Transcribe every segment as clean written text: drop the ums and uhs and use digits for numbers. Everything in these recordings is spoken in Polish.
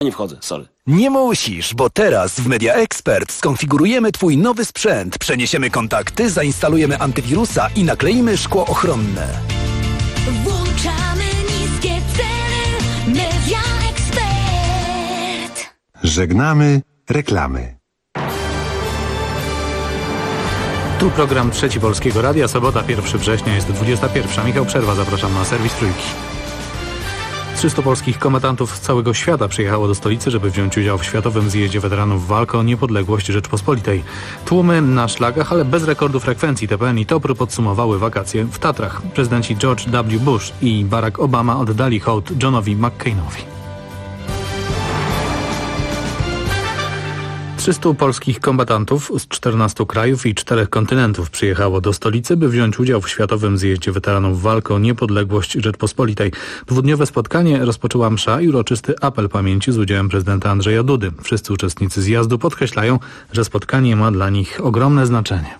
Nie wchodzę, sorry. Nie musisz, bo teraz w Media Expert skonfigurujemy Twój nowy sprzęt, przeniesiemy kontakty, zainstalujemy antywirusa i nakleimy szkło ochronne. Włączamy niskie ceny. Media Expert. Żegnamy reklamy. Tu program Trzeci Polskiego Radia, sobota 1 września, jest 21. Michał Przerwa, zapraszam na serwis Trójki. 300 polskich kombatantów z całego świata przyjechało do stolicy, żeby wziąć udział w Światowym Zjeździe Weteranów Walk o Niepodległość Rzeczpospolitej. Tłumy na szlakach, ale bez rekordu frekwencji. TVN i TOPR podsumowały wakacje w Tatrach. Prezydenci George W. Bush i Barack Obama oddali hołd Johnowi McCainowi. 300 polskich kombatantów z 14 krajów i 4 kontynentów przyjechało do stolicy, by wziąć udział w Światowym Zjeździe Weteranów Walk o Niepodległość Rzeczpospolitej. Dwudniowe spotkanie rozpoczęła msza i uroczysty apel pamięci z udziałem prezydenta Andrzeja Dudy. Wszyscy uczestnicy zjazdu podkreślają, że spotkanie ma dla nich ogromne znaczenie.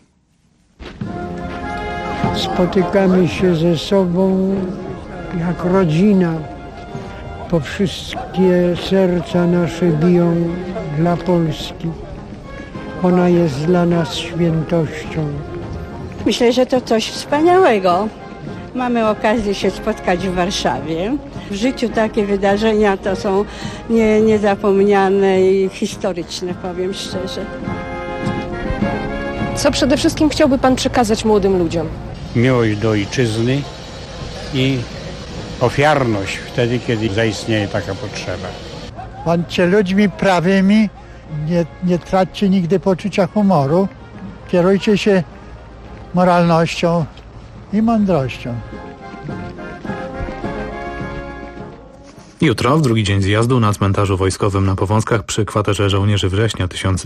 Spotykamy się ze sobą jak rodzina. Bo wszystkie serca nasze biją dla Polski. Ona jest dla nas świętością. Myślę, że to coś wspaniałego. Mamy okazję się spotkać w Warszawie. W życiu takie wydarzenia to są niezapomniane i historyczne, powiem szczerze. Co przede wszystkim chciałby pan przekazać młodym ludziom? Miłość do ojczyzny i ofiarność wtedy, kiedy zaistnieje taka potrzeba. Bądźcie ludźmi prawymi, nie traćcie nigdy poczucia humoru, kierujcie się moralnością i mądrością. Jutro, w drugi dzień zjazdu, na cmentarzu wojskowym na Powązkach przy kwaterze żołnierzy września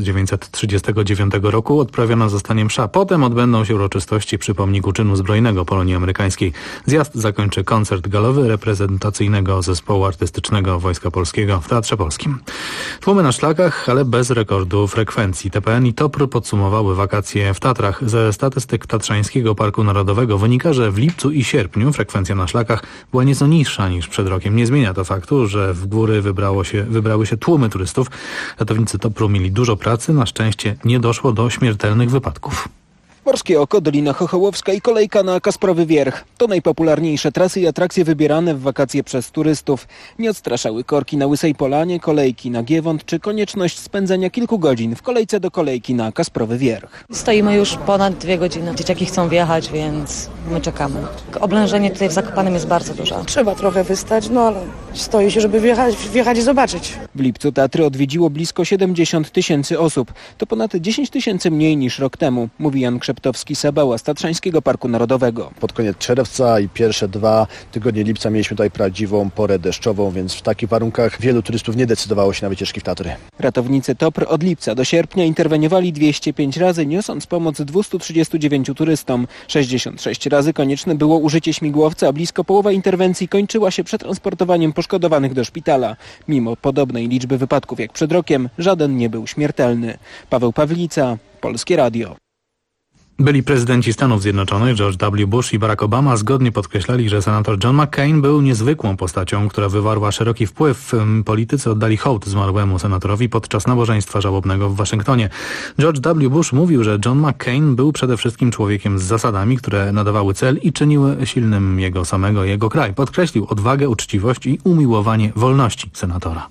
1939 roku odprawiona zostanie msza. Potem odbędą się uroczystości przy pomniku czynu zbrojnego Polonii Amerykańskiej. Zjazd zakończy koncert galowy reprezentacyjnego zespołu artystycznego Wojska Polskiego w Teatrze Polskim. Tłumy na szlakach, ale bez rekordu frekwencji. TPN i TOPR podsumowały wakacje w Tatrach. Ze statystyk Tatrzańskiego Parku Narodowego wynika, że w lipcu i sierpniu frekwencja na szlakach była nieco niższa niż przed rokiem. Nie zmienia to faktu, że w góry wybrały się tłumy turystów. Ratownicy TOPR-u mieli dużo pracy. Na szczęście nie doszło do śmiertelnych wypadków. Morskie Oko, Dolina Chochołowska i kolejka na Kasprowy Wierch. To najpopularniejsze trasy i atrakcje wybierane w wakacje przez turystów. Nie odstraszały korki na Łysej Polanie, kolejki na Giewont czy konieczność spędzenia kilku godzin w kolejce do kolejki na Kasprowy Wierch. Stoimy już ponad 2 godziny. Dzieciaki chcą wjechać, więc my czekamy. Oblężenie tutaj w Zakopanem jest bardzo duże. Trzeba trochę wystać, no ale stoi się, żeby wjechać i zobaczyć. W lipcu Tatry odwiedziło blisko 70 000 osób. To ponad 10 000 mniej niż rok temu, mówi Jan Szeptowski-Sabała z Tatrzańskiego Parku Narodowego. Pod koniec czerwca i pierwsze 2 tygodnie lipca mieliśmy tutaj prawdziwą porę deszczową, więc w takich warunkach wielu turystów nie decydowało się na wycieczki w Tatry. Ratownicy TOPR od lipca do sierpnia interweniowali 205 razy, niosąc pomoc 239 turystom. 66 razy konieczne było użycie śmigłowca, a blisko połowa interwencji kończyła się przetransportowaniem poszkodowanych do szpitala. Mimo podobnej liczby wypadków jak przed rokiem, żaden nie był śmiertelny. Paweł Pawlica, Polskie Radio. Byli prezydenci Stanów Zjednoczonych George W. Bush i Barack Obama zgodnie podkreślali, że senator John McCain był niezwykłą postacią, która wywarła szeroki wpływ. Politycy oddali hołd zmarłemu senatorowi podczas nabożeństwa żałobnego w Waszyngtonie. George W. Bush mówił, że John McCain był przede wszystkim człowiekiem z zasadami, które nadawały cel i czyniły silnym jego samego i jego kraj. Podkreślił odwagę, uczciwość i umiłowanie wolności senatora.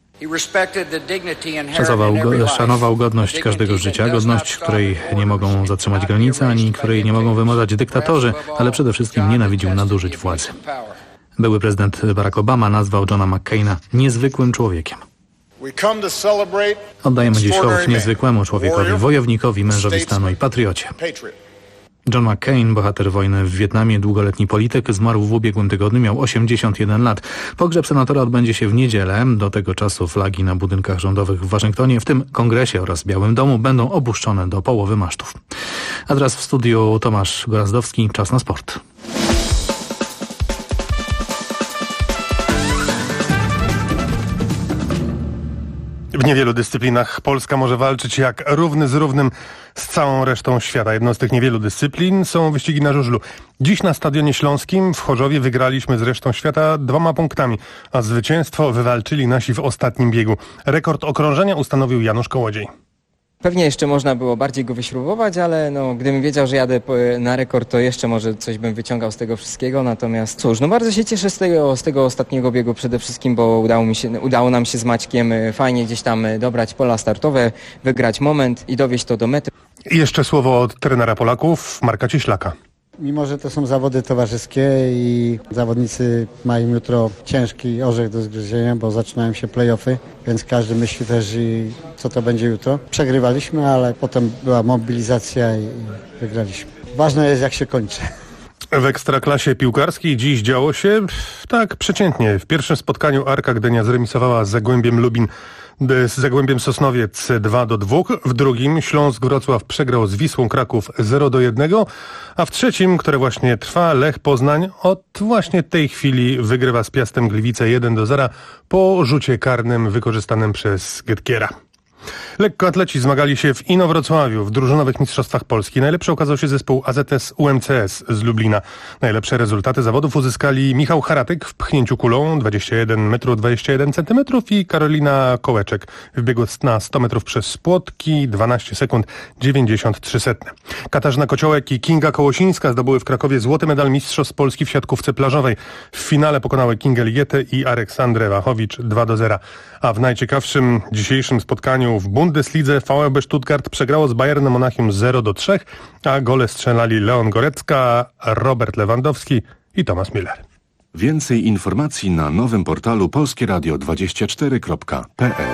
Szanował godność każdego życia, godność, której nie mogą zatrzymać granice, ani której nie mogą wymazać dyktatorzy, ale przede wszystkim nienawidził nadużyć władzy. Były prezydent Barack Obama nazwał Johna McCaina niezwykłym człowiekiem. Oddajemy dziś hołd niezwykłemu człowiekowi, wojownikowi, mężowi stanu i patriocie. John McCain, bohater wojny w Wietnamie, długoletni polityk, zmarł w ubiegłym tygodniu, miał 81 lat. Pogrzeb senatora odbędzie się w niedzielę. Do tego czasu flagi na budynkach rządowych w Waszyngtonie, w tym Kongresie oraz Białym Domu, będą opuszczone do połowy masztów. A teraz w studiu Tomasz Gorazdowski, czas na sport. W niewielu dyscyplinach Polska może walczyć jak równy z równym z całą resztą świata. Jedną z tych niewielu dyscyplin są wyścigi na żużlu. Dziś na Stadionie Śląskim w Chorzowie wygraliśmy z resztą świata 2 punktami, a zwycięstwo wywalczyli nasi w ostatnim biegu. Rekord okrążenia ustanowił Janusz Kołodziej. Pewnie jeszcze można było bardziej go wyśrubować, ale gdybym wiedział, że jadę na rekord, to jeszcze może coś bym wyciągał z tego wszystkiego. Natomiast cóż, bardzo się cieszę z tego ostatniego biegu przede wszystkim, bo udało nam się z Maćkiem fajnie gdzieś tam dobrać pola startowe, wygrać moment i dowieźć to do mety. I jeszcze słowo od trenera Polaków, Marka Cieślaka. Mimo że to są zawody towarzyskie i zawodnicy mają jutro ciężki orzech do zgryzienia, bo zaczynają się play-offy, więc każdy myśli też, co to będzie jutro. Przegrywaliśmy, ale potem była mobilizacja i wygraliśmy. Ważne jest, jak się kończy. W Ekstraklasie piłkarskiej dziś działo się tak przeciętnie. W pierwszym spotkaniu Arka Gdynia zremisowała z Zagłębiem Lubin, z Zagłębiem Sosnowiec 2-2. W drugim Śląsk Wrocław przegrał z Wisłą Kraków 0-1. A w trzecim, które właśnie trwa, Lech Poznań od właśnie tej chwili wygrywa z Piastem Gliwice 1-0 po rzucie karnym wykorzystanym przez Getkiera. Lekkoatleci zmagali się w Inowrocławiu w drużynowych mistrzostwach Polski. Najlepszy okazał się zespół AZS UMCS z Lublina. Najlepsze rezultaty zawodów uzyskali Michał Haratyk w pchnięciu kulą 21 m 21 cm i Karolina Kołeczek w biegu na 100 metrów przez płotki 12 sekund 93 setne. Katarzyna Kociołek i Kinga Kołosińska zdobyły w Krakowie złoty medal mistrzostw Polski w siatkówce plażowej. W finale pokonały Kingę Ligetę i Aleksandrę Wachowicz 2-0. A w najciekawszym dzisiejszym spotkaniu w Bundeslidze VfB Stuttgart przegrało z Bayernem Monachium 0-3, a gole strzelali Leon Gorecka, Robert Lewandowski i Thomas Müller. Więcej informacji na nowym portalu polskieradio24.pl.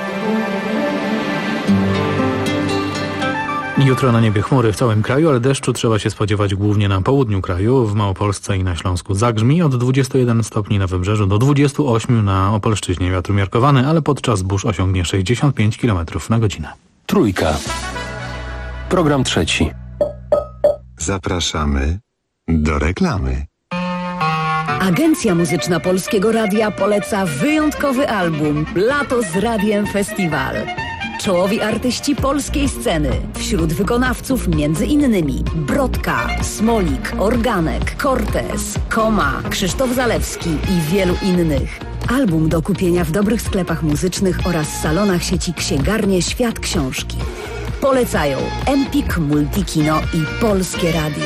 Jutro na niebie chmury w całym kraju, ale deszczu trzeba się spodziewać głównie na południu kraju, w Małopolsce i na Śląsku. Zagrzmi od 21 stopni na Wybrzeżu do 28 na Opolszczyźnie. Wiatr umiarkowany, ale podczas burz osiągnie 65 km na godzinę. Trójka. Program trzeci. Zapraszamy do reklamy. Agencja Muzyczna Polskiego Radia poleca wyjątkowy album Lato z Radiem Festiwal. Czołowi artyści polskiej sceny. Wśród wykonawców m.in. Brodka, Smolik, Organek, Cortez, Koma, Krzysztof Zalewski i wielu innych. Album do kupienia w dobrych sklepach muzycznych oraz salonach sieci Księgarnie Świat Książki. Polecają Empik, Multikino i Polskie Radio.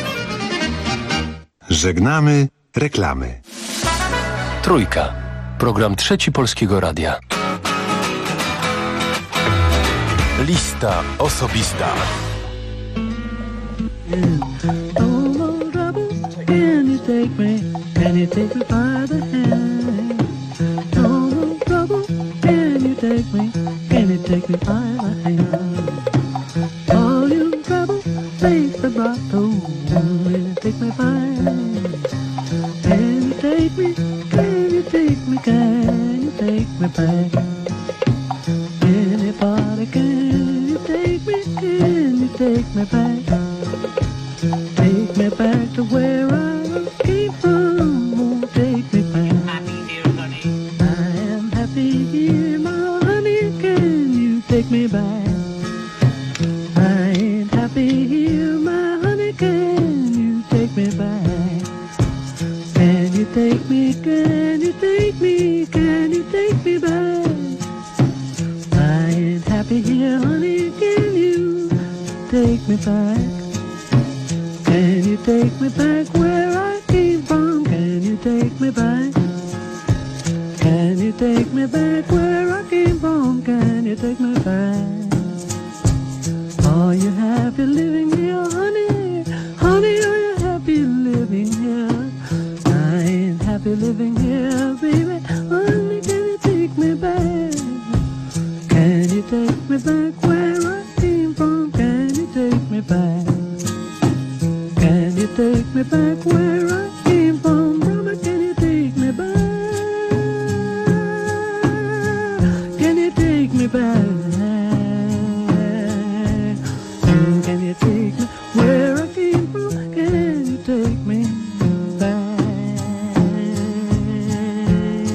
Żegnamy reklamy. Trójka. Program trzeci Polskiego Radia. Lista osobista. Take me back to where I came from. Oh, take me back. I am happy here, my honey. Can you take me back? I ain't happy here, my honey. Can you take me back? Can you take me? Can you take me? Can you take me back? I ain't happy here, honey. Can you take me back? Can you take me back where I came from? Can you take me back? Can you take me back where I came from? Can you take me back? Are you happy living here, honey? Honey, are you happy living here? I ain't happy living here, baby. Honey, can you take me back? Can you take me back where I came from? Can you take me back? Can you take me back where I came from? Mama, can you take me back? Can you take me back? Can you take me where I came from? Can you take me back?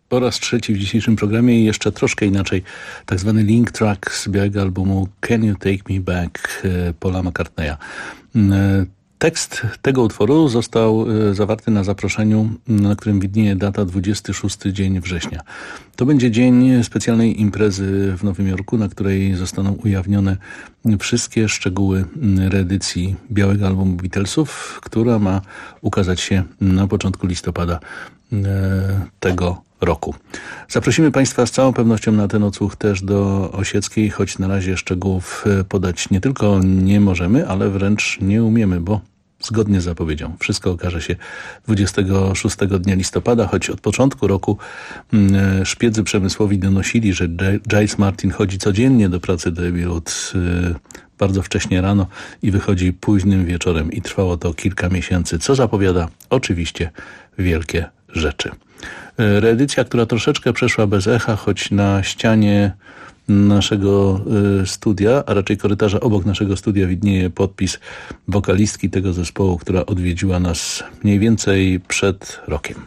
Po raz trzeci w dzisiejszym programie i jeszcze troszkę inaczej, tak zwany link track z białego albumu Can You Take Me Back Paula McCartneya. Tekst tego utworu został zawarty na zaproszeniu, na którym widnieje data 26 dzień września. To będzie dzień specjalnej imprezy w Nowym Jorku, na której zostaną ujawnione wszystkie szczegóły reedycji białego albumu Beatlesów, która ma ukazać się na początku listopada tego roku. Zaprosimy Państwa z całą pewnością na ten odsłuch też do Osieckiej, choć na razie szczegółów podać nie tylko nie możemy, ale wręcz nie umiemy, bo zgodnie z zapowiedzią wszystko okaże się 26 dnia listopada, choć od początku roku szpiedzy przemysłowi donosili, że Giles Martin chodzi codziennie do pracy do Abbey Road bardzo wcześnie rano i wychodzi późnym wieczorem i trwało to kilka miesięcy, co zapowiada oczywiście wielkie rzeczy. Reedycja, która troszeczkę przeszła bez echa, choć na ścianie naszego studia, a raczej korytarza obok naszego studia widnieje podpis wokalistki tego zespołu, która odwiedziła nas mniej więcej przed rokiem.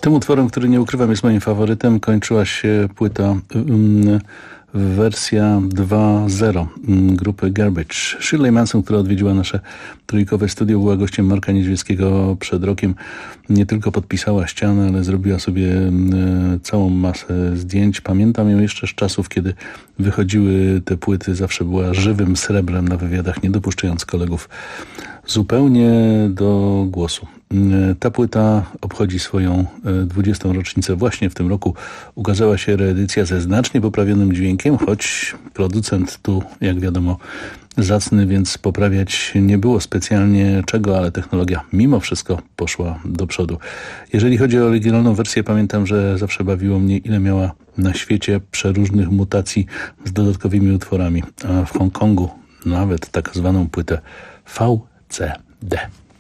Tym utworem, który nie ukrywam jest moim faworytem, kończyła się płyta wersja 2.0 grupy Garbage. Shirley Manson, która odwiedziła nasze trójkowe studio, była gościem Marka Niedźwieckiego przed rokiem. Nie tylko podpisała ścianę, ale zrobiła sobie całą masę zdjęć. Pamiętam ją jeszcze z czasów, kiedy wychodziły te płyty. Zawsze była żywym srebrem na wywiadach, nie dopuszczając kolegów zupełnie do głosu. Ta płyta obchodzi swoją 20. rocznicę. Właśnie w tym roku ukazała się reedycja ze znacznie poprawionym dźwiękiem, choć producent tu, jak wiadomo, zacny, więc poprawiać nie było specjalnie czego, ale technologia mimo wszystko poszła do przodu. Jeżeli chodzi o oryginalną wersję, pamiętam, że zawsze bawiło mnie, ile miała na świecie przeróżnych mutacji z dodatkowymi utworami, a w Hongkongu nawet tak zwaną płytę VCD.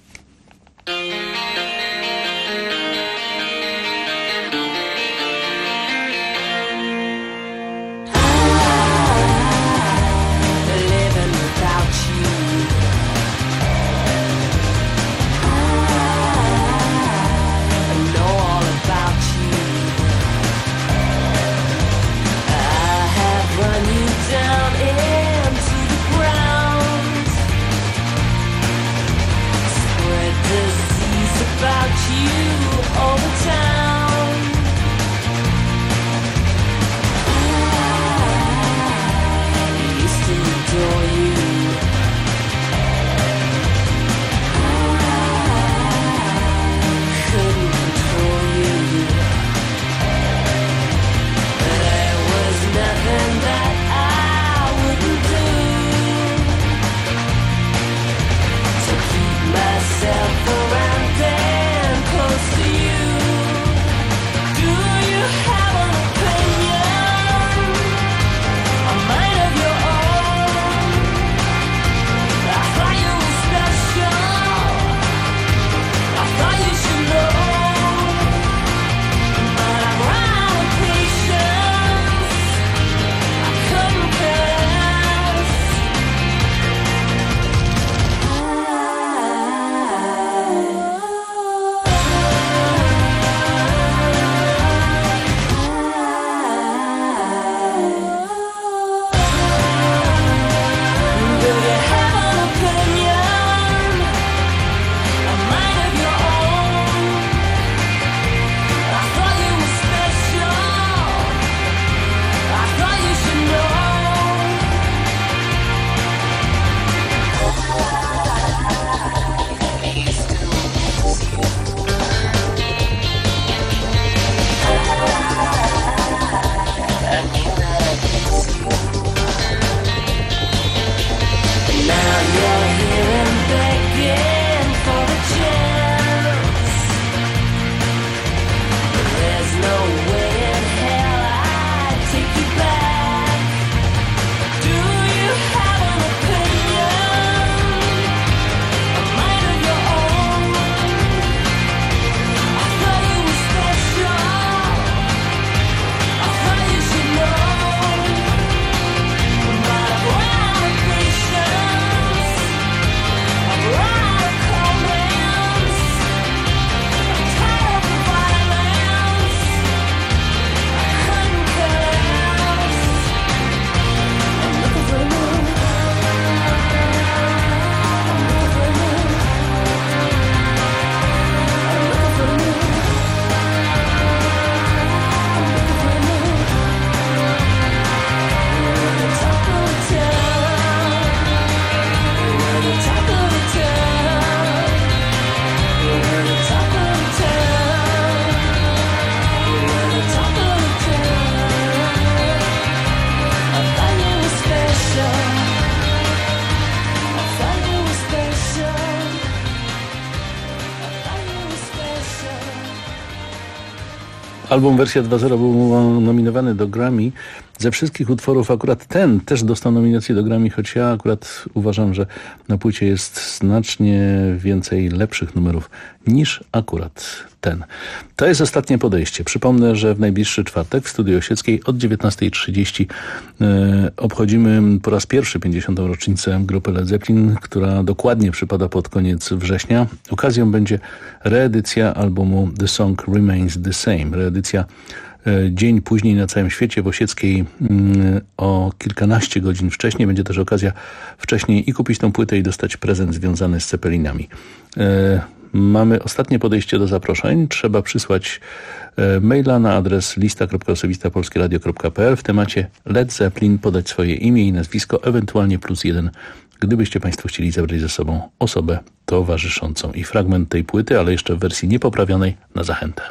Album wersja 2.0 był nominowany do Grammy. Ze wszystkich utworów akurat ten też dostał nominację do Grammy, choć ja akurat uważam, że na płycie jest znacznie więcej lepszych numerów niż akurat ten. To jest ostatnie podejście. Przypomnę, że w najbliższy czwartek w Studiu Osieckiej od 19:30 obchodzimy po raz pierwszy 50. rocznicę grupy Led Zeppelin, która dokładnie przypada pod koniec września. Okazją będzie reedycja albumu The Song Remains the Same. Reedycja dzień później na całym świecie, w Osieckiej o kilkanaście godzin wcześniej. Będzie też okazja wcześniej i kupić tą płytę i dostać prezent związany z Zeppelinami. Mamy ostatnie podejście do zaproszeń. Trzeba przysłać maila na adres lista.osobista.polskieradio.pl w temacie Led Zeppelin, podać swoje imię i nazwisko, ewentualnie +1, gdybyście Państwo chcieli zabrać ze sobą osobę towarzyszącą. I fragment tej płyty, ale jeszcze w wersji niepoprawionej, na zachętę.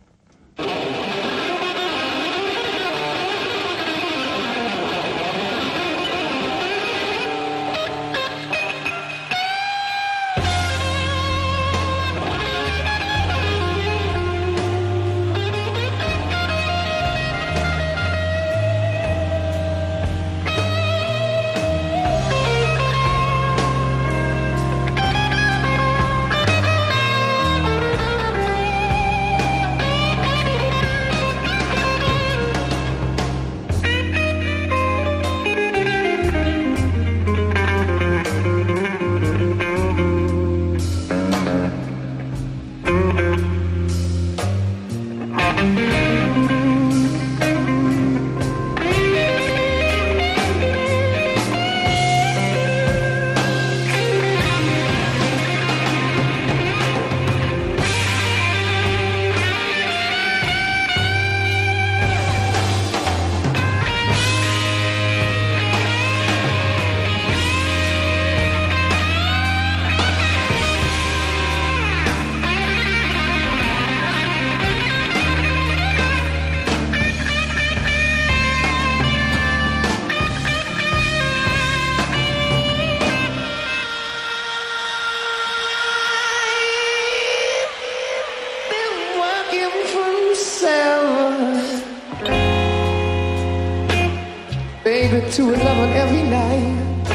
Baby, 2:11 every night.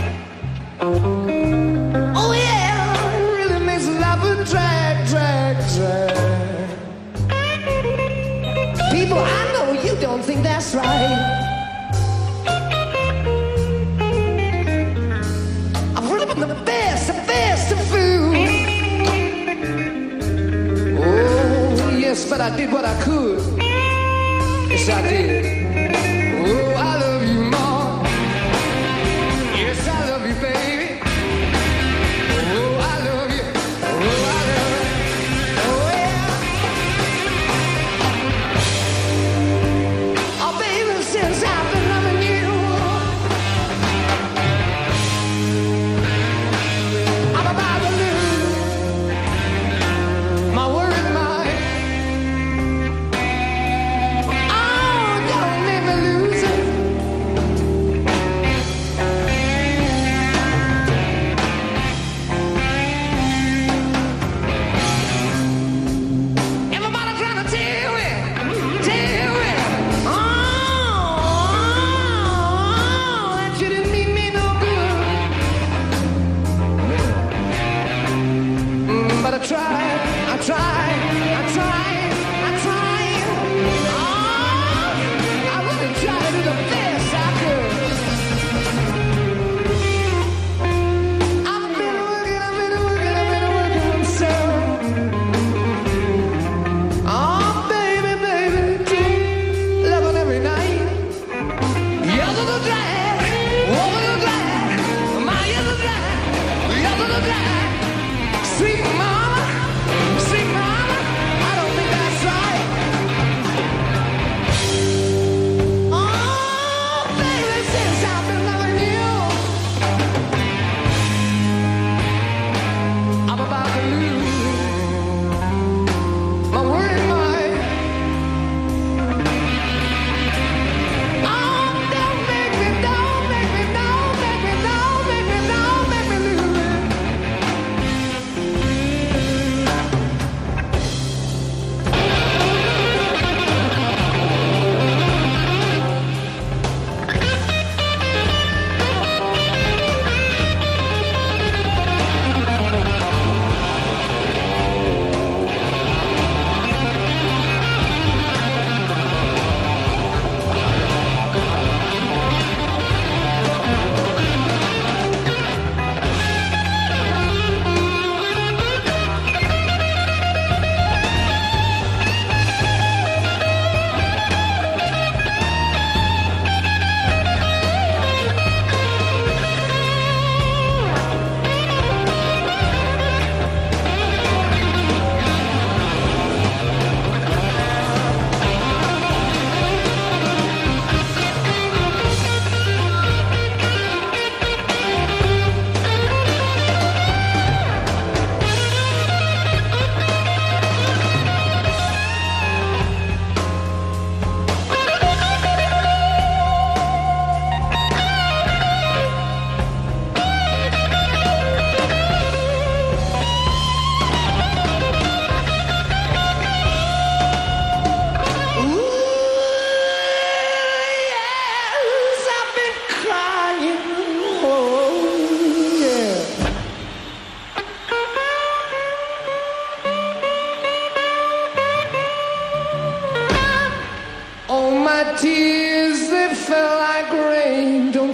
Oh yeah, it really makes love a drag, drag, drag. People, I know you don't think that's right. I've really been the best of food. Oh yes, but I did what I could. Yes, I did. Oh, I love you more. Yes, I love you, baby. Oh, I love you. Oh, I love you. Oh, yeah. Oh, baby, since I've been loving you, I'm about to lose my worried mind. Oh,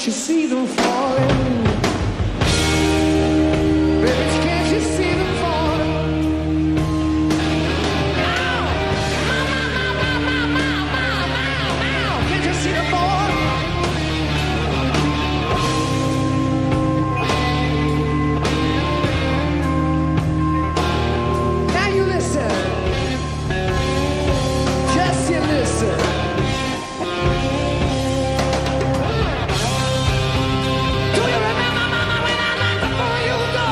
can't you see them falling? Baby, can't you see them falling? Can't you see them falling? Now you listen. Just you listen. Do you remember, Mama, when I knocked before you go?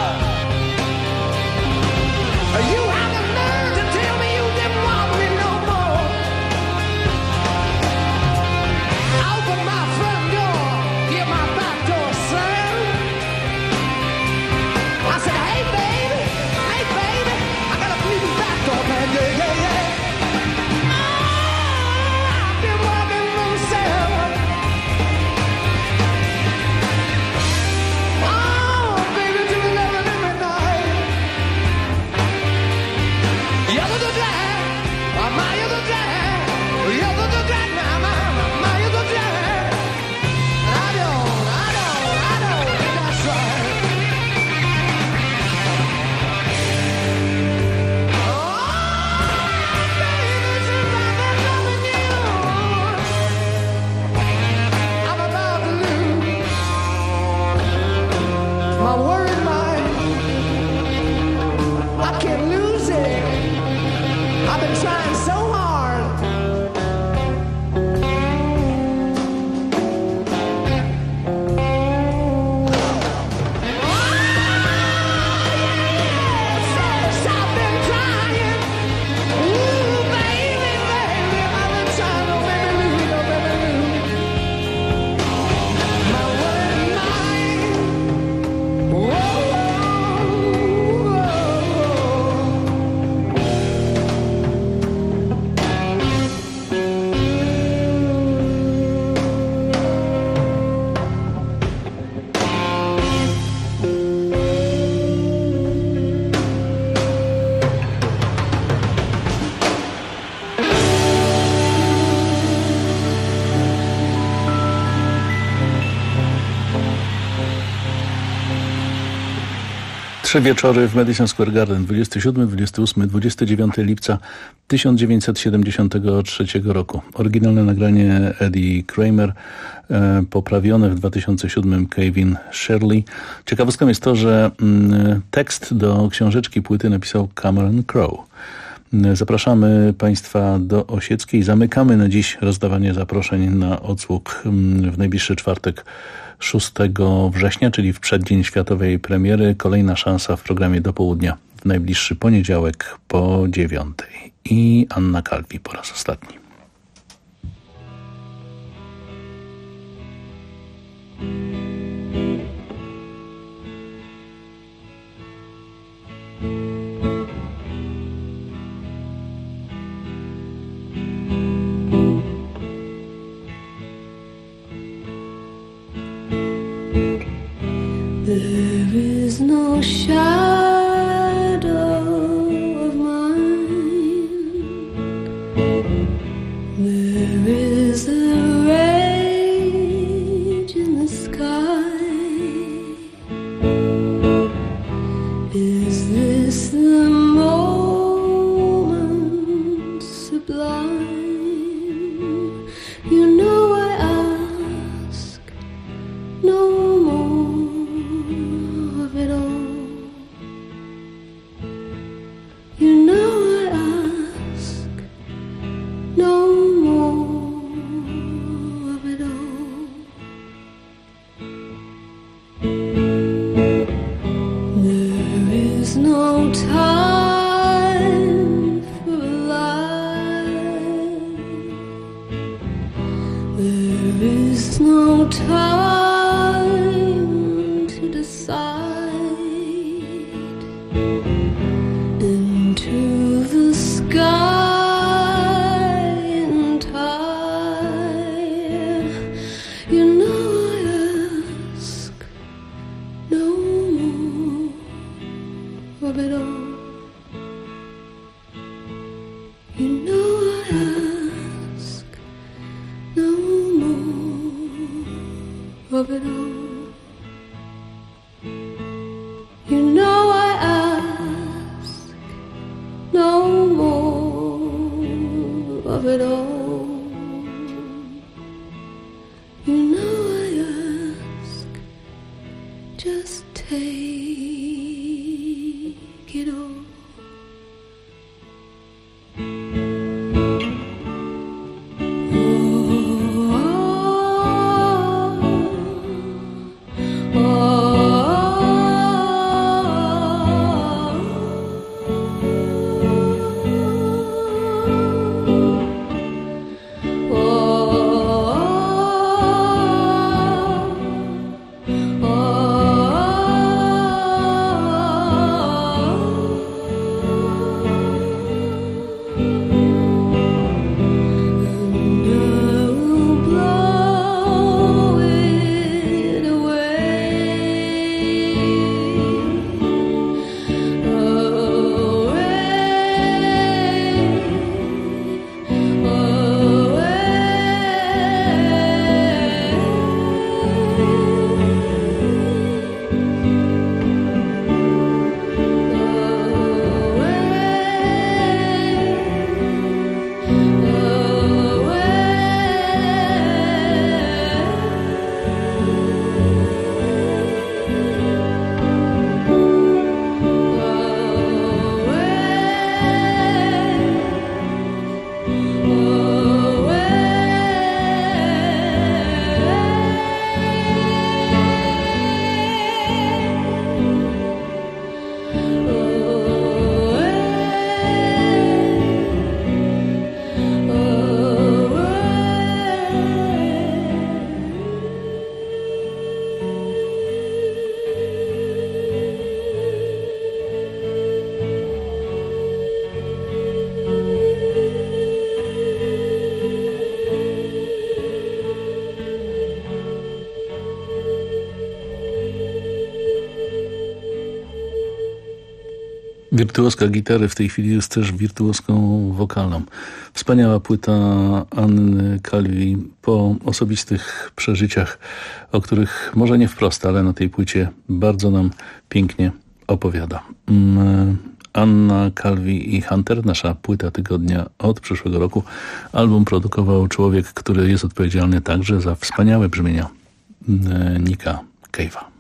You had the nerve to tell me you didn't want me no more. I opened my front door, get my back door slammed. I said, hey baby, I got a bleeding back door, man, yeah, yeah, yeah. I've been walking myself. Oh, baby, do you love it every night? You're the drag, you're the drag, you're the drag, now, you're the drag. I don't think that's right. I'm about to lose my worried mind. I can't lose it. I've been trying so hard. Yes, I've been trying. Ooh, baby, I've been trying to make me lose. My worried mind. Whoa. Trzy wieczory w Madison Square Garden, 27, 28, 29 lipca 1973 roku. Oryginalne nagranie Eddie Kramer, poprawione w 2007 Kevin Shirley. Ciekawostką jest to, że tekst do książeczki płyty napisał Cameron Crowe. Zapraszamy Państwa do Osieckiej. Zamykamy na dziś rozdawanie zaproszeń na odsłuch w najbliższy czwartek 6 września, czyli w przeddzień światowej premiery. Kolejna szansa w programie do południa w najbliższy poniedziałek po 9:00. I Anna Kalwi po raz ostatni. There is no shadow of mine. There is a rage in the sky. Is this the moment sublime? You know I ask no more of it all. You know I ask no more of it all. There is no time for life. There is no time to decide. Into the sky entire. You know I ask no more of it all. You know I ask no more of it all. of it all. You know I ask, just take it all. Wirtuoska gitary w tej chwili jest też wirtuoską wokalną. Wspaniała płyta Anny Calvi po osobistych przeżyciach, o których może nie wprost, ale na tej płycie bardzo nam pięknie opowiada. Anna Calvi i Hunter, nasza płyta tygodnia od przyszłego roku. Album produkował człowiek, który jest odpowiedzialny także za wspaniałe brzmienia Nicka Cave'a.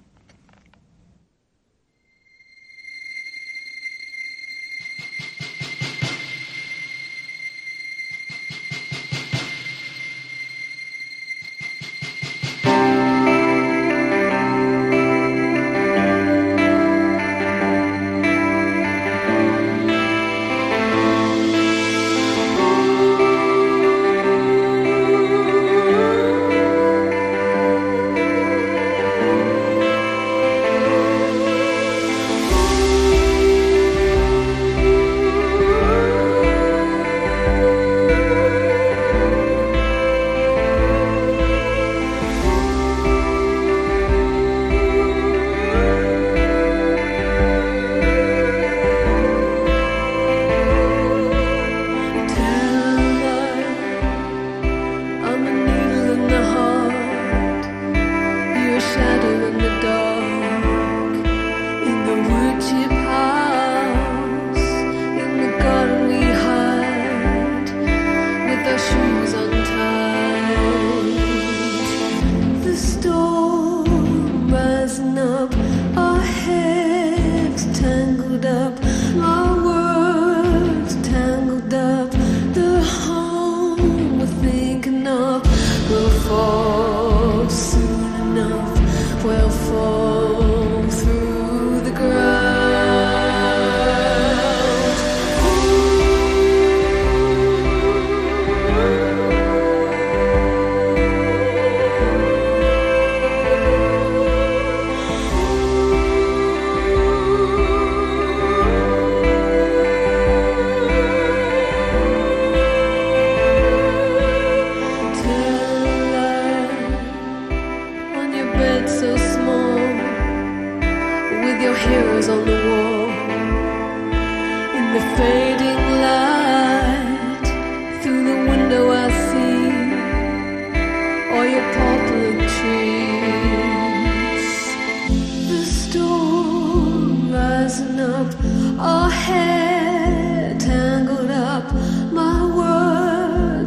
Our hair tangled up, my world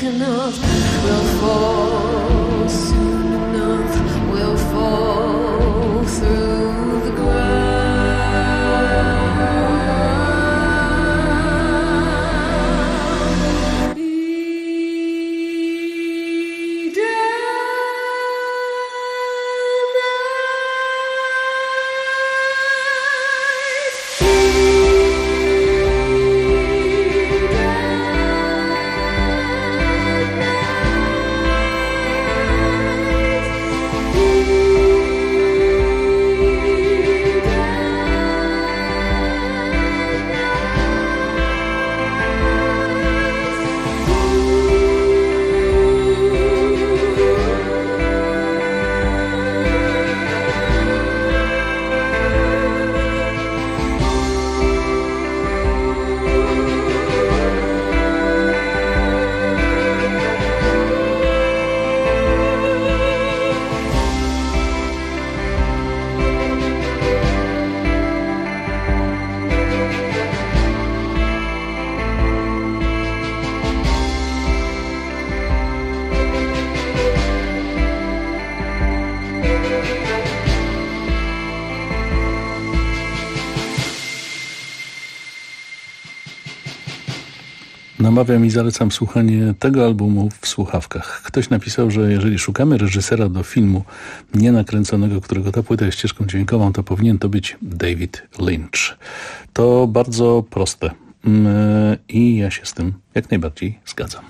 enough, we'll fall soon enough, we'll fall through the ground. Namawiam i zalecam słuchanie tego albumu w słuchawkach. Ktoś napisał, że jeżeli szukamy reżysera do filmu nienakręconego, którego ta płyta jest ścieżką dźwiękową, to powinien to być David Lynch. To bardzo proste i ja się z tym jak najbardziej zgadzam.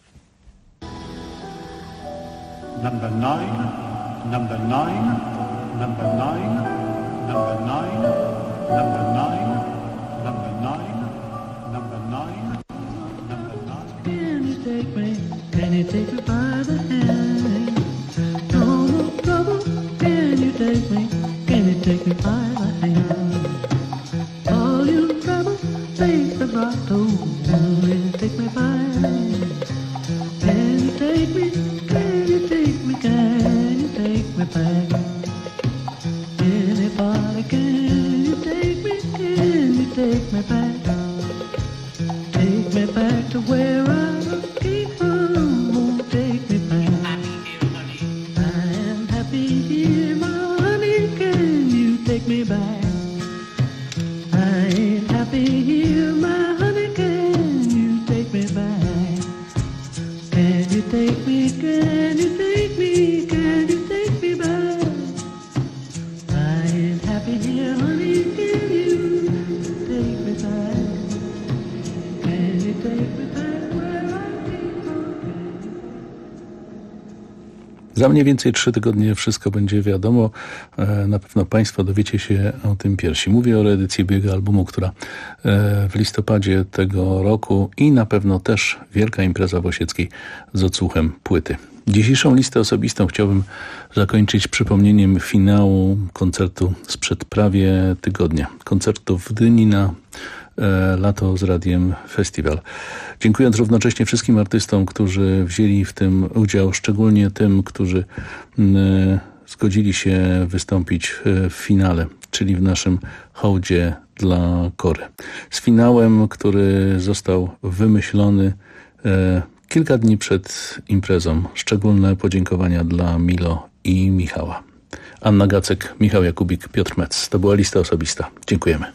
Number 9, number 9, number 9, number 9, number 9, number 9, number 9. Can you take me? Can you take me by the hand? No more trouble. Can you take me? Can you take me by the hand? All you trouble, face the bottle. Can you take me by the hand? Can you take me? Can you take me? Can you take me back? Anybody, can you take me? Can you take me back? Take me back to where I came from. Oh, take me back. I am happy here, my honey. Can you take me back? I ain't happy here, my honey. Can you take me back? Can you take me? Can you take me? Can you take me back? I ain't happy here, honey. Can you take me back? Za mniej więcej 3 tygodnie wszystko będzie wiadomo. Na pewno Państwo dowiecie się o tym pierwsi. Mówię o reedycji ubiegłego albumu, która w listopadzie tego roku i na pewno też wielka impreza w Osieckiej z odsłuchem płyty. Dzisiejszą listę osobistą chciałbym zakończyć przypomnieniem finału koncertu sprzed prawie tygodnia. Koncertu w Gdyni na Lato z Radiem Festiwal. Dziękując równocześnie wszystkim artystom, którzy wzięli w tym udział, szczególnie tym, którzy zgodzili się wystąpić w finale, czyli w naszym hołdzie dla Kory. Z finałem, który został wymyślony kilka dni przed imprezą. Szczególne podziękowania dla Milo i Michała. Anna Gacek, Michał Jakubik, Piotr Metz. To była lista osobista. Dziękujemy.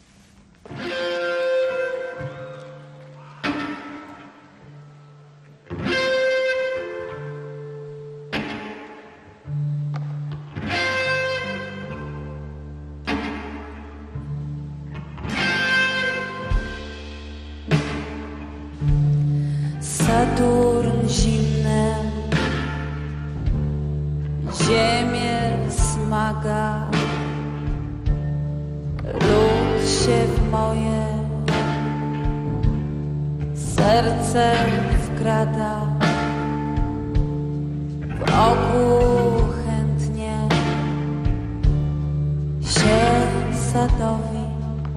Saturn zimny, ziemię smaga, lód się w moje serce wkrada, wokół chętnie się sadowi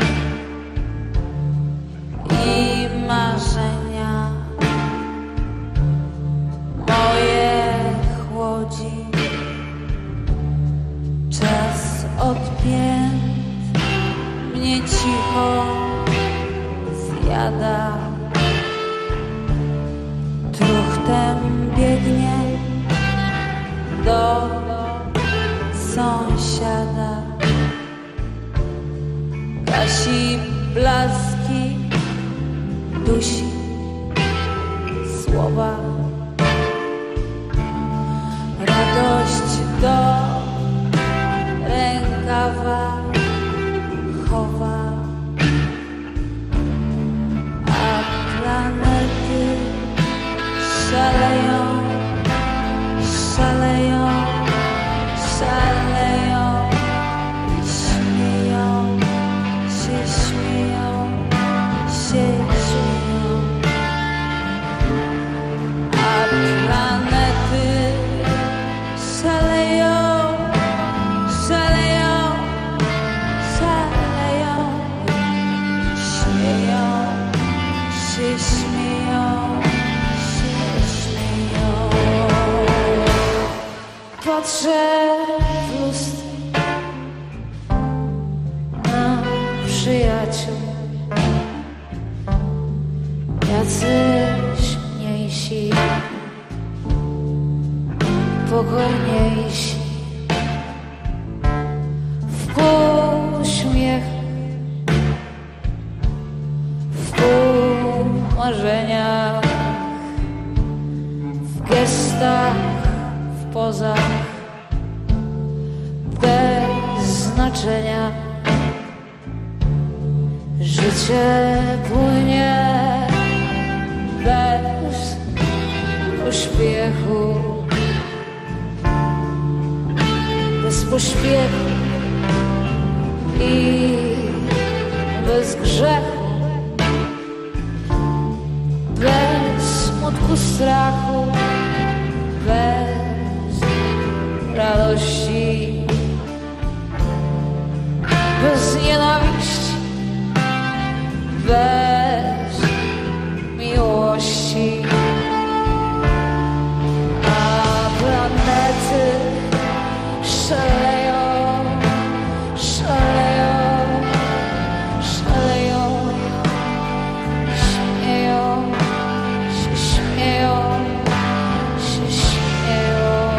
i marzenia moje chłodzi. Czas odpięt mnie cicho zjada. Truch do sąsiada. Gasi blaski, dusi słowa. Radość do rękawa chowa, a planety szaleją, szaleją, szaleją i śmieją się, śmieją się, śmieją, a planety szaleją, szaleją, szaleją, śmieją się, śmieją się, śmieją. Patrzę w lustro na przyjaciół, jacyś mniejsi, pokorniejsi, w uśmiech, w marzeniach, w gestach, w pozach, bez znaczenia. Życie płynie bez pośpiechu, bez pośpiechu i bez grzechu, bez smutku, strachu, bez radości, bez nienawiści, bez miłości, a planety szaleją, szaleją, szaleją, śmieją się, śmieją się, śmieją,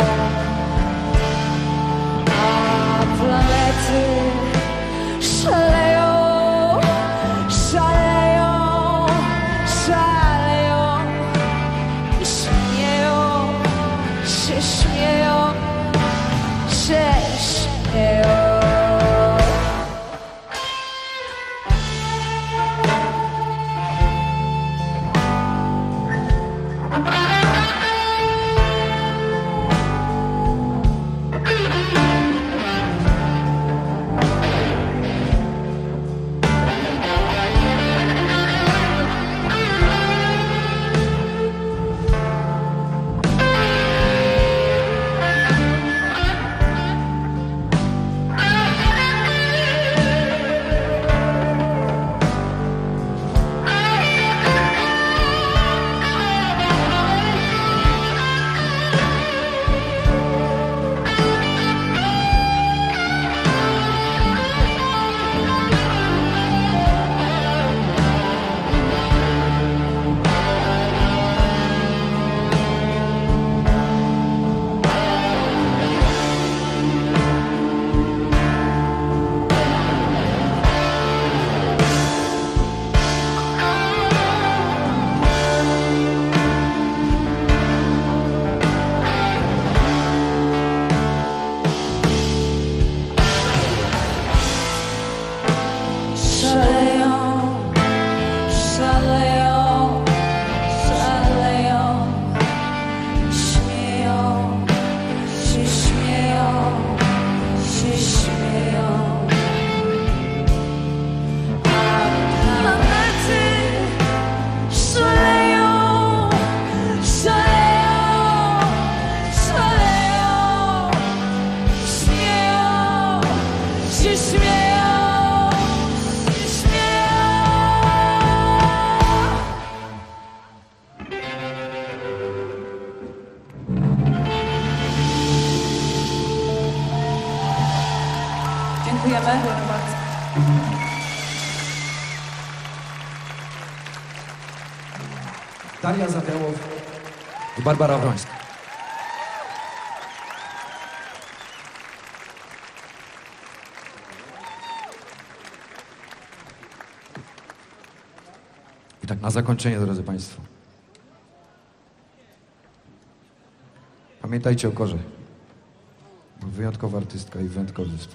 a planety szaleją, szaleją, szaleją i śmieją się, śmieją się, śmieją. Daria Zawiałow i Barbara Wrońska. tak na zakończenie, drodzy Państwo. Pamiętajcie o Korze. Wyjątkowa artystka i wyjątkowy zespół.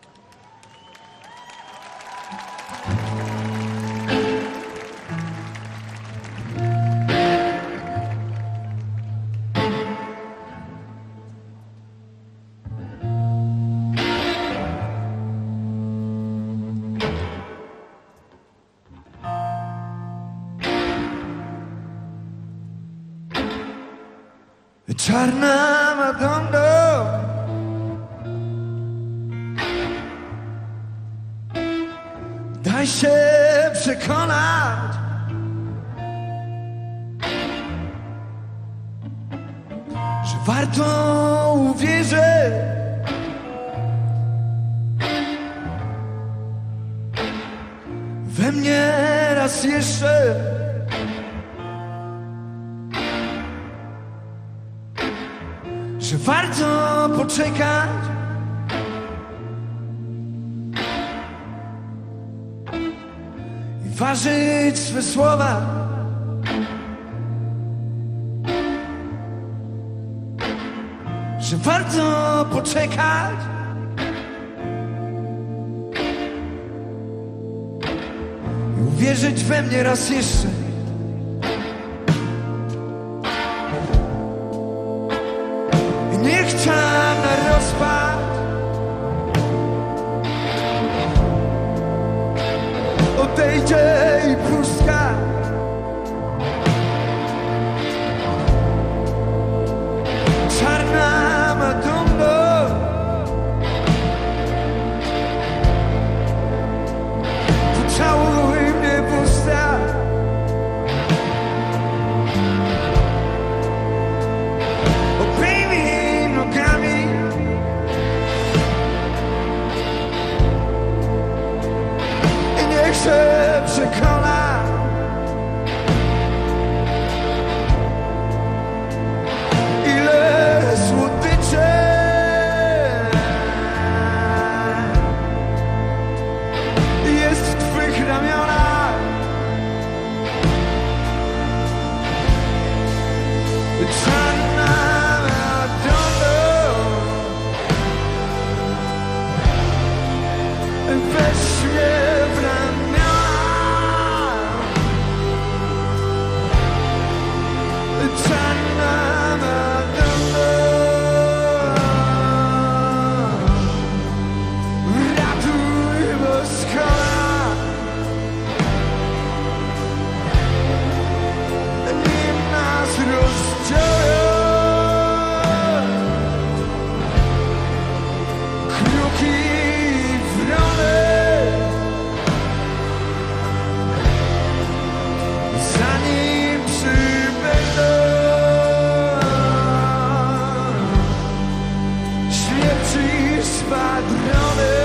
Czarna Madondo, daj się przekonać, że warto uwierzyć we mnie raz jeszcze. Że warto poczekać i ważyć swe słowa, że warto poczekać i uwierzyć we mnie raz jeszcze. Niech czas na rozpad odejdzie i pustka czarna Madondo, pocałuj mnie w usta. Się przekona, ile słodyczy jest w twych ramionach. Czarna Madondo, weź mnie w ramiona. Czarna Madondo, ratuj boskola, nim nas rozdzielą kruki wrony, zanim przybędą śmierci spadrony.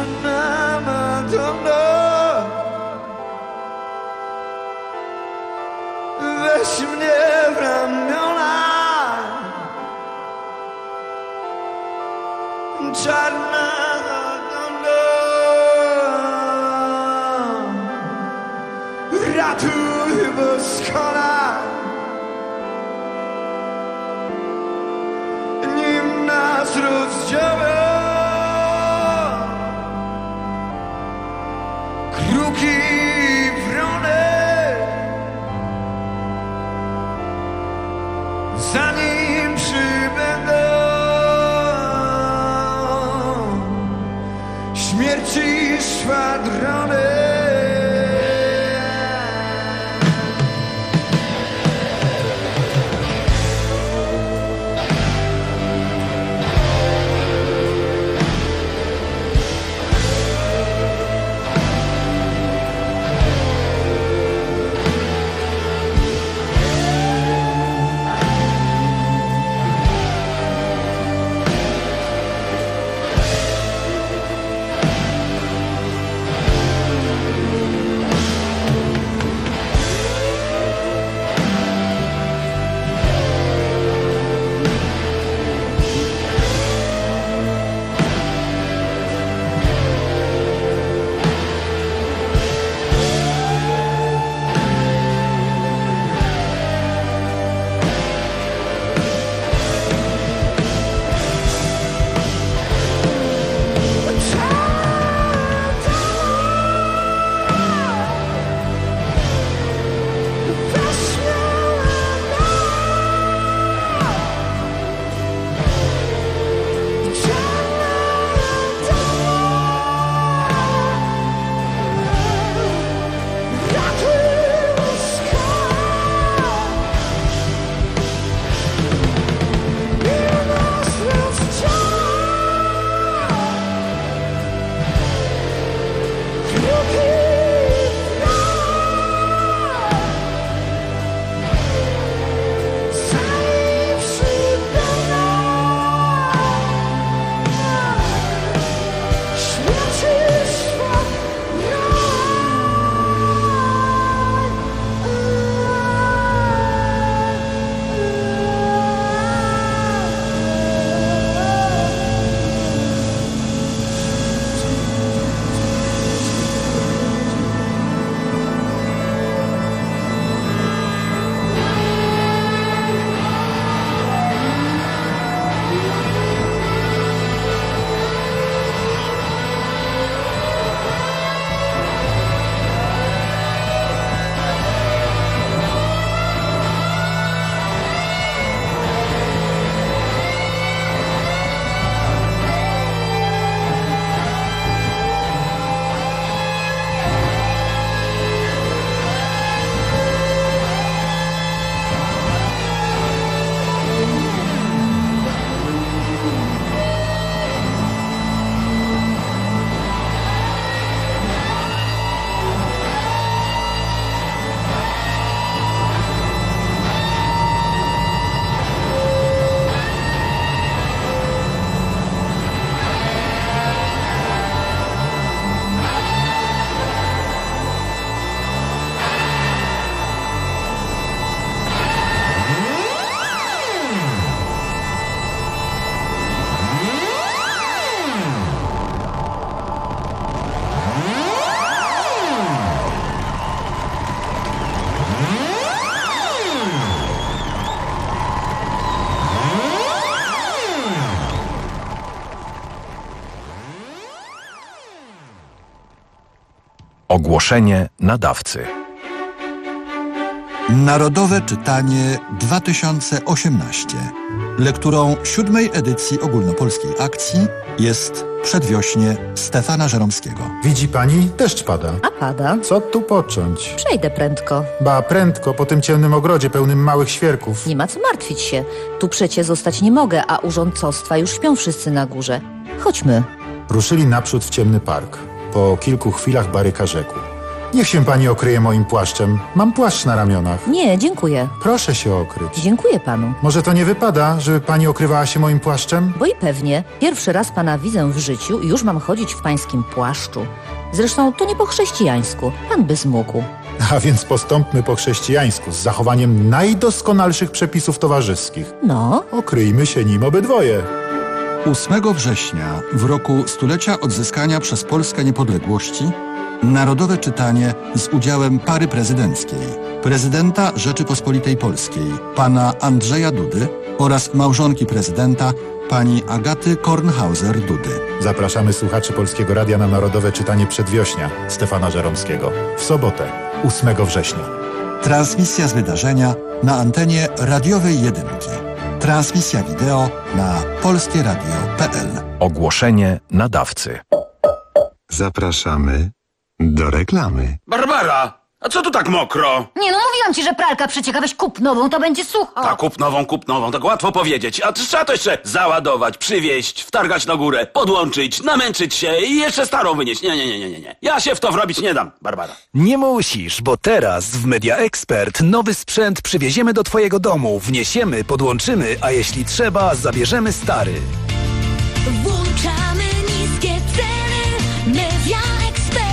Czarna Madondo, czarna gonda. Ratuj, bo skona, nim nas rozdziała. Kruki wrone, zanim przybędą śmierci szwadrony. Ogłoszenie nadawcy. Narodowe czytanie 2018. Lekturą 7. edycji ogólnopolskiej akcji jest Przedwiośnie Stefana Żeromskiego. Widzi pani? Deszcz pada. A pada? Co tu począć? Przejdę prędko. Ba, prędko, po tym ciemnym ogrodzie pełnym małych świerków. Nie ma co martwić się. Tu przecie zostać nie mogę, a urządcostwa już śpią wszyscy na górze. Chodźmy. Ruszyli naprzód w ciemny park. Po kilku chwilach Baryka rzekł: niech się pani okryje moim płaszczem. Mam płaszcz na ramionach. Nie, dziękuję. Proszę się okryć. Dziękuję panu. Może to nie wypada, żeby pani okrywała się moim płaszczem? Bo i pewnie. Pierwszy raz pana widzę w życiu i już mam chodzić w pańskim płaszczu. Zresztą to nie po chrześcijańsku. Pan by zmógł. A więc postąpmy po chrześcijańsku, z zachowaniem najdoskonalszych przepisów towarzyskich. No? Okryjmy się nim obydwoje. 8 września, w roku stulecia odzyskania przez Polskę niepodległości, narodowe czytanie z udziałem pary prezydenckiej, prezydenta Rzeczypospolitej Polskiej, pana Andrzeja Dudy oraz małżonki prezydenta, pani Agaty Kornhauser-Dudy. Zapraszamy słuchaczy Polskiego Radia na narodowe czytanie Przedwiośnia Stefana Żeromskiego w sobotę, 8 września. Transmisja z wydarzenia na antenie radiowej Jedynki. Transmisja wideo na polskieradio.pl. Ogłoszenie nadawcy. Zapraszamy do reklamy. Barbara, a co tu tak mokro? Nie no, mówiłam ci, że pralka przecieka, weź kup nową, to będzie sucho. A kup nową, tak łatwo powiedzieć. A trzeba to jeszcze załadować, przywieźć, wtargać na górę, podłączyć, namęczyć się i jeszcze starą wynieść. Nie. Ja się w to wrobić nie dam, Barbara. Nie musisz, bo teraz w Media Expert nowy sprzęt przywieziemy do twojego domu, wniesiemy, podłączymy, a jeśli trzeba, zabierzemy stary. Włączamy niskie ceny. Media Expert.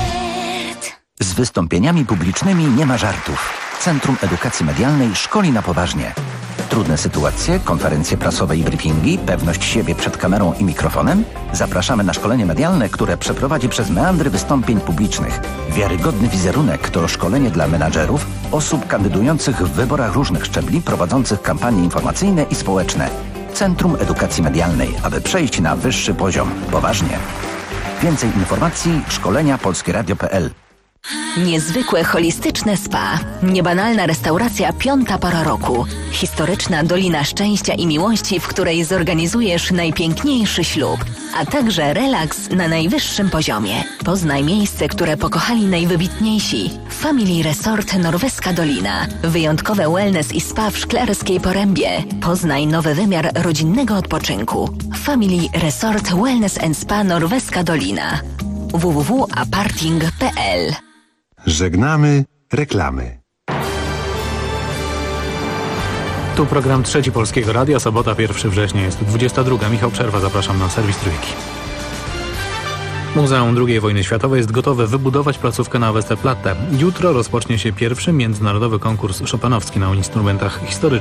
Z wystąpieniami publicznymi nie ma żartów. Centrum Edukacji Medialnej szkoli na poważnie. Trudne sytuacje, konferencje prasowe i briefingi, pewność siebie przed kamerą i mikrofonem? Zapraszamy na szkolenie medialne, które przeprowadzi przez meandry wystąpień publicznych. Wiarygodny wizerunek to szkolenie dla menadżerów, osób kandydujących w wyborach różnych szczebli, prowadzących kampanie informacyjne i społeczne. Centrum Edukacji Medialnej, aby przejść na wyższy poziom. Poważnie. Więcej informacji szkolenia polskieradio.pl. Niezwykłe holistyczne spa. Niebanalna restauracja piąta pora roku. Historyczna Dolina Szczęścia i Miłości, w której zorganizujesz najpiękniejszy ślub. A także relaks na najwyższym poziomie. Poznaj miejsce, które pokochali najwybitniejsi. Family Resort Norweska Dolina. Wyjątkowe wellness i spa w Szklarskiej Porębie. Poznaj nowy wymiar rodzinnego odpoczynku. Family Resort Wellness and Spa Norweska Dolina. www.aparting.pl. Żegnamy reklamy. Tu program Trzeci Polskiego Radia, sobota 1 września, jest 22. Michał Przerwa, zapraszam na serwis Trójki. Muzeum II wojny światowej jest gotowe wybudować placówkę na Westerplatte. Jutro rozpocznie się pierwszy międzynarodowy konkurs chopinowski na instrumentach historycznych.